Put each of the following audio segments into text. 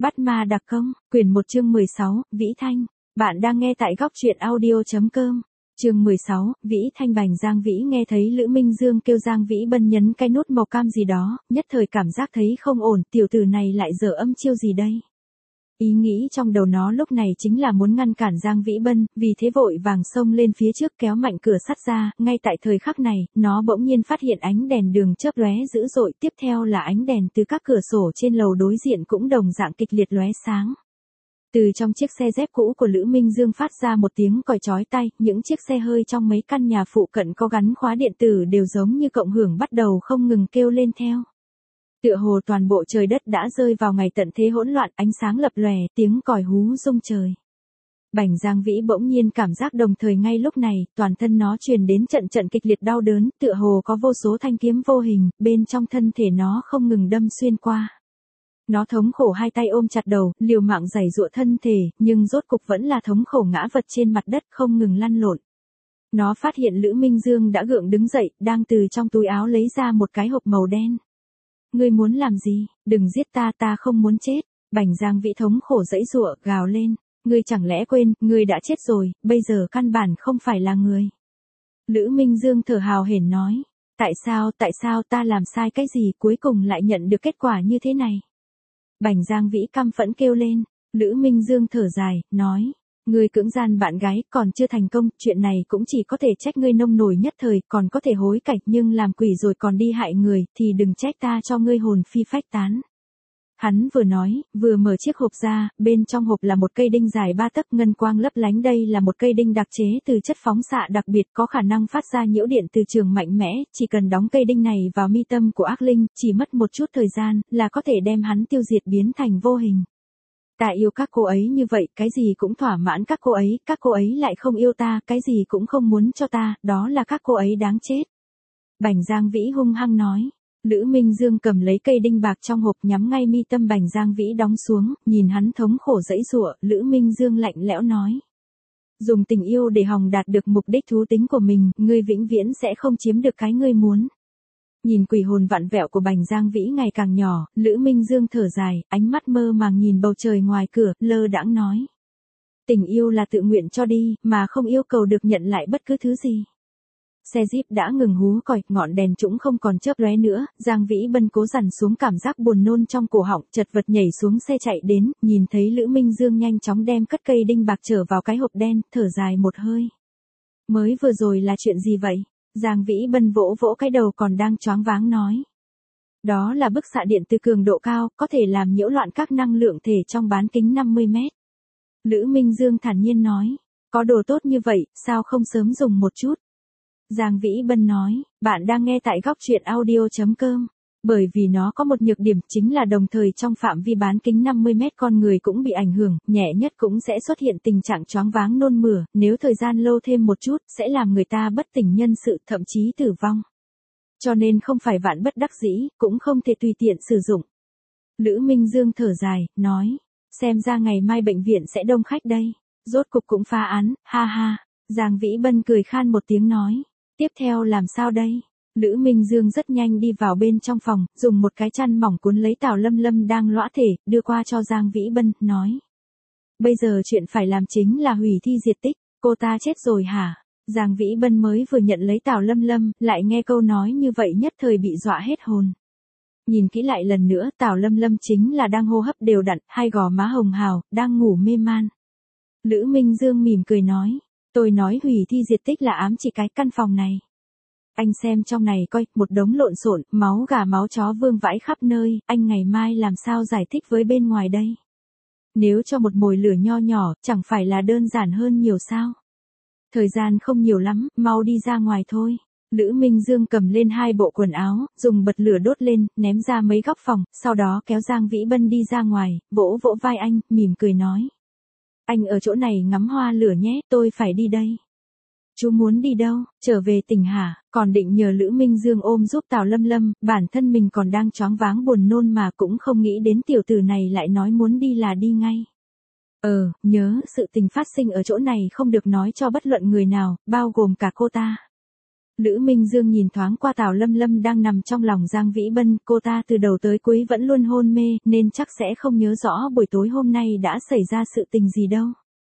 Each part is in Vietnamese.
Bắt ma đặc công, quyển 1 chương 16, Vĩ Thanh. Bạn đang nghe tại góc truyện audio.com. Chương 16, Vĩ Thanh. Bành Giang Vĩ nghe thấy Lữ Minh Dương kêu Giang Vĩ Bân nhấn cái nút màu cam gì đó, nhất thời cảm giác thấy không ổn, tiểu tử này lại dở âm chiêu gì đây? Ý nghĩ trong đầu nó lúc này chính là muốn ngăn cản Giang Vĩ Bân, vì thế vội vàng xông lên phía trước kéo mạnh cửa sắt ra, ngay tại thời khắc này, nó bỗng nhiên phát hiện ánh đèn đường chớp lóe dữ dội, tiếp theo là ánh đèn từ các cửa sổ trên lầu đối diện cũng đồng dạng kịch liệt lóe sáng. Từ trong chiếc xe dép cũ của Lữ Minh Dương phát ra một tiếng còi chói tai, những chiếc xe hơi trong mấy căn nhà phụ cận có gắn khóa điện tử đều giống như cộng hưởng bắt đầu không ngừng kêu lên theo. Tựa hồ toàn bộ trời đất đã rơi vào ngày tận thế hỗn loạn, ánh sáng lập lòe, tiếng còi hú rung trời. Bành Giang Vĩ bỗng nhiên cảm giác đồng thời ngay lúc này, toàn thân nó truyền đến trận trận kịch liệt đau đớn, tựa hồ có vô số thanh kiếm vô hình, bên trong thân thể nó không ngừng đâm xuyên qua. Nó thống khổ hai tay ôm chặt đầu, liều mạng giãy giụa thân thể, nhưng rốt cục vẫn là thống khổ ngã vật trên mặt đất không ngừng lăn lộn. Nó phát hiện Lữ Minh Dương đã gượng đứng dậy, đang từ trong túi áo lấy ra một cái hộp màu đen. Ngươi muốn làm gì? Đừng giết ta, ta không muốn chết. Bành Giang Vĩ thống khổ giãy giụa, gào lên. Ngươi chẳng lẽ quên, ngươi đã chết rồi, bây giờ căn bản không phải là người. Lữ Minh Dương thở hào hển nói. Tại sao ta làm sai cái gì cuối cùng lại nhận được kết quả như thế này? Bành Giang Vĩ căm phẫn kêu lên. Lữ Minh Dương thở dài, nói. Ngươi cưỡng gian bạn gái còn chưa thành công, chuyện này cũng chỉ có thể trách ngươi nông nổi nhất thời, còn có thể hối cải, nhưng làm quỷ rồi còn đi hại người, thì đừng trách ta cho ngươi hồn phi phách tán. Hắn vừa nói, vừa mở chiếc hộp ra, bên trong hộp là một cây đinh dài 3 tấc ngân quang lấp lánh, đây là một cây đinh đặc chế từ chất phóng xạ đặc biệt có khả năng phát ra nhiễu điện từ trường mạnh mẽ, chỉ cần đóng cây đinh này vào mi tâm của ác linh, chỉ mất một chút thời gian, là có thể đem hắn tiêu diệt biến thành vô hình. Ta yêu các cô ấy như vậy, cái gì cũng thỏa mãn các cô ấy lại không yêu ta, cái gì cũng không muốn cho ta, đó là các cô ấy đáng chết. Bành Giang Vĩ hung hăng nói. Lữ Minh Dương cầm lấy cây đinh bạc trong hộp nhắm ngay mi tâm Bành Giang Vĩ đóng xuống, nhìn hắn thống khổ giãy giụa, Lữ Minh Dương lạnh lẽo nói. Dùng tình yêu để hòng đạt được mục đích thú tính của mình, ngươi vĩnh viễn sẽ không chiếm được cái ngươi muốn. Nhìn quỷ hồn vặn vẹo của Bành Giang Vĩ ngày càng nhỏ, Lữ Minh Dương thở dài, ánh mắt mơ màng nhìn bầu trời ngoài cửa, lơ đãng nói. Tình yêu là tự nguyện cho đi, mà không yêu cầu được nhận lại bất cứ thứ gì. Xe Jeep đã ngừng hú còi, ngọn đèn trũng không còn chớp lóe nữa, Giang Vĩ Bân cố dằn xuống cảm giác buồn nôn trong cổ họng, chật vật nhảy xuống xe chạy đến, nhìn thấy Lữ Minh Dương nhanh chóng đem cất cây đinh bạc trở vào cái hộp đen, thở dài một hơi. Mới vừa rồi là chuyện gì vậy? Giang Vĩ Bân vỗ vỗ cái đầu còn đang choáng váng nói. Đó là bức xạ điện từ cường độ cao, có thể làm nhiễu loạn các năng lượng thể trong bán kính 50 mét. Lữ Minh Dương thản nhiên nói. Có đồ tốt như vậy, sao không sớm dùng một chút? Giang Vĩ Bân nói, bạn đang nghe tại góc truyện audio.com. Bởi vì nó có một nhược điểm chính là đồng thời trong phạm vi bán kính 50 mét con người cũng bị ảnh hưởng, nhẹ nhất cũng sẽ xuất hiện tình trạng choáng váng nôn mửa, nếu thời gian lâu thêm một chút, sẽ làm người ta bất tỉnh nhân sự, thậm chí tử vong. Cho nên không phải vạn bất đắc dĩ, cũng không thể tùy tiện sử dụng. Lữ Minh Dương thở dài, nói, xem ra ngày mai bệnh viện sẽ đông khách đây. Rốt cục cũng phá án, ha ha. Giang Vĩ Bân cười khan một tiếng nói, tiếp theo làm sao đây? Lữ Minh Dương rất nhanh đi vào bên trong phòng, dùng một cái chăn mỏng cuốn lấy Tào Lâm Lâm đang lõa thể, đưa qua cho Giang Vĩ Bân, nói. Bây giờ chuyện phải làm chính là hủy thi diệt tích, cô ta chết rồi hả? Giang Vĩ Bân mới vừa nhận lấy Tào Lâm Lâm, lại nghe câu nói như vậy nhất thời bị dọa hết hồn. Nhìn kỹ lại lần nữa, Tào Lâm Lâm chính là đang hô hấp đều đặn, hai gò má hồng hào, đang ngủ mê man. Lữ Minh Dương mỉm cười nói. Tôi nói hủy thi diệt tích là ám chỉ cái căn phòng này. Anh xem trong này coi, một đống lộn xộn, máu gà máu chó vương vãi khắp nơi, anh ngày mai làm sao giải thích với bên ngoài đây? Nếu cho một mồi lửa nho nhỏ, chẳng phải là đơn giản hơn nhiều sao? Thời gian không nhiều lắm, mau đi ra ngoài thôi. Lữ Minh Dương cầm lên 2 bộ quần áo, dùng bật lửa đốt lên, ném ra mấy góc phòng, sau đó kéo Giang Vĩ Bân đi ra ngoài, vỗ vỗ vai anh, mỉm cười nói. Anh ở chỗ này ngắm hoa lửa nhé, tôi phải đi đây. Chú muốn đi đâu, trở về tỉnh hả? Còn định nhờ Lữ Minh Dương ôm giúp Tào Lâm Lâm, bản thân mình còn đang choáng váng buồn nôn mà cũng không nghĩ đến tiểu tử này lại nói muốn đi là đi ngay. Nhớ, sự tình phát sinh ở chỗ này không được nói cho bất luận người nào, bao gồm cả cô ta. Lữ Minh Dương nhìn thoáng qua Tào Lâm Lâm đang nằm trong lòng Giang Vĩ Bân, cô ta từ đầu tới cuối vẫn luôn hôn mê, nên chắc sẽ không nhớ rõ buổi tối hôm nay đã xảy ra sự tình gì đâu.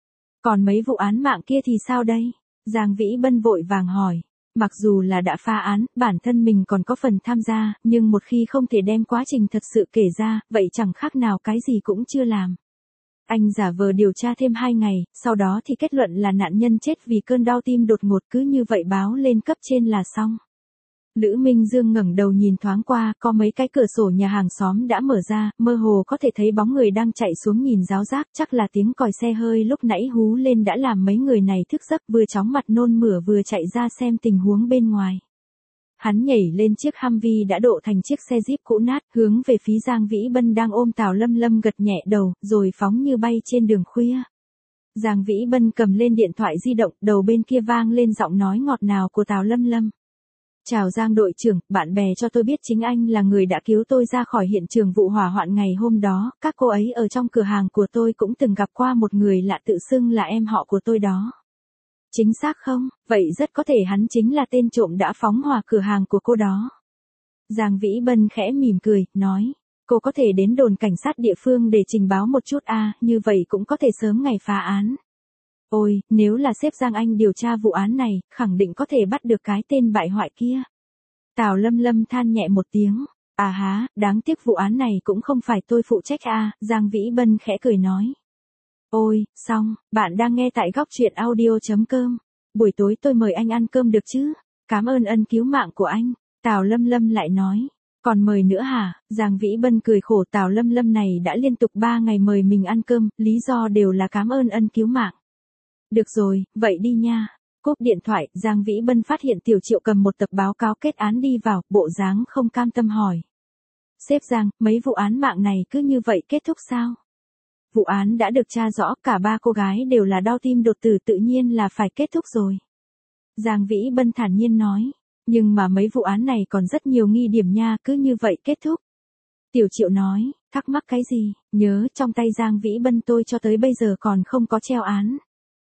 Còn mấy vụ án mạng kia thì sao đây? Giang Vĩ Bân vội vàng hỏi. Mặc dù là đã phá án, bản thân mình còn có phần tham gia, nhưng một khi không thể đem quá trình thật sự kể ra, vậy chẳng khác nào cái gì cũng chưa làm. Anh giả vờ điều tra thêm 2 ngày, sau đó thì kết luận là nạn nhân chết vì cơn đau tim đột ngột, cứ như vậy báo lên cấp trên là xong. Lữ Minh Dương ngẩng đầu nhìn thoáng qua, có mấy cái cửa sổ nhà hàng xóm đã mở ra, mơ hồ có thể thấy bóng người đang chạy xuống nhìn ráo rác, chắc là tiếng còi xe hơi lúc nãy hú lên đã làm mấy người này thức giấc, vừa chóng mặt nôn mửa vừa chạy ra xem tình huống bên ngoài. Hắn nhảy lên chiếc Humvee đã độ thành chiếc xe Jeep cũ nát, hướng về phía Giang Vĩ Bân đang ôm Tào Lâm Lâm gật nhẹ đầu, rồi phóng như bay trên đường khuya. Giang Vĩ Bân cầm lên điện thoại di động, đầu bên kia vang lên giọng nói ngọt ngào của Tào Lâm Lâm. Chào Giang đội trưởng, bạn bè cho tôi biết chính anh là người đã cứu tôi ra khỏi hiện trường vụ hỏa hoạn ngày hôm đó, các cô ấy ở trong cửa hàng của tôi cũng từng gặp qua một người lạ tự xưng là em họ của tôi đó. Chính xác không? Vậy rất có thể hắn chính là tên trộm đã phóng hỏa cửa hàng của cô đó. Giang Vĩ Bân khẽ mỉm cười, nói, cô có thể đến đồn cảnh sát địa phương để trình báo một chút như vậy cũng có thể sớm ngày phá án. Ôi, nếu là sếp Giang Anh điều tra vụ án này, khẳng định có thể bắt được cái tên bại hoại kia. Tào Lâm Lâm than nhẹ một tiếng. Đáng tiếc vụ án này cũng không phải tôi phụ trách Giang Vĩ Bân khẽ cười nói. Ôi, xong, bạn đang nghe tại góc truyện audio.com. Buổi tối tôi mời anh ăn cơm được chứ? Cảm ơn ân cứu mạng của anh. Tào Lâm Lâm lại nói. Còn mời nữa hả? Giang Vĩ Bân cười khổ, Tào Lâm Lâm này đã liên tục 3 ngày mời mình ăn cơm, lý do đều là cảm ơn ân cứu mạng. Được rồi, vậy đi nha. Cúp điện thoại, Giang Vĩ Bân phát hiện Tiểu Triệu cầm một tập báo cáo kết án đi vào, bộ dáng không cam tâm hỏi. Sếp Giang, mấy vụ án mạng này cứ như vậy kết thúc sao? Vụ án đã được tra rõ, cả 3 cô gái đều là đau tim đột tử, tự nhiên là phải kết thúc rồi. Giang Vĩ Bân thản nhiên nói. Nhưng mà mấy vụ án này còn rất nhiều nghi điểm nha, cứ như vậy kết thúc. Tiểu Triệu nói, thắc mắc cái gì? Nhớ trong tay Giang Vĩ Bân tôi cho tới bây giờ còn không có treo án.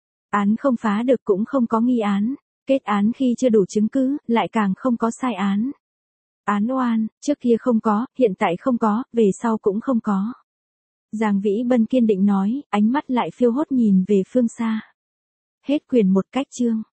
Án không phá được cũng không có nghi án. Kết án khi chưa đủ chứng cứ, lại càng không có sai án. Án oan, trước kia không có, hiện tại không có, về sau cũng không có. Giang Vĩ Bân kiên định nói, ánh mắt lại phiêu hốt nhìn về phương xa. Hết quyển 1 cách chương.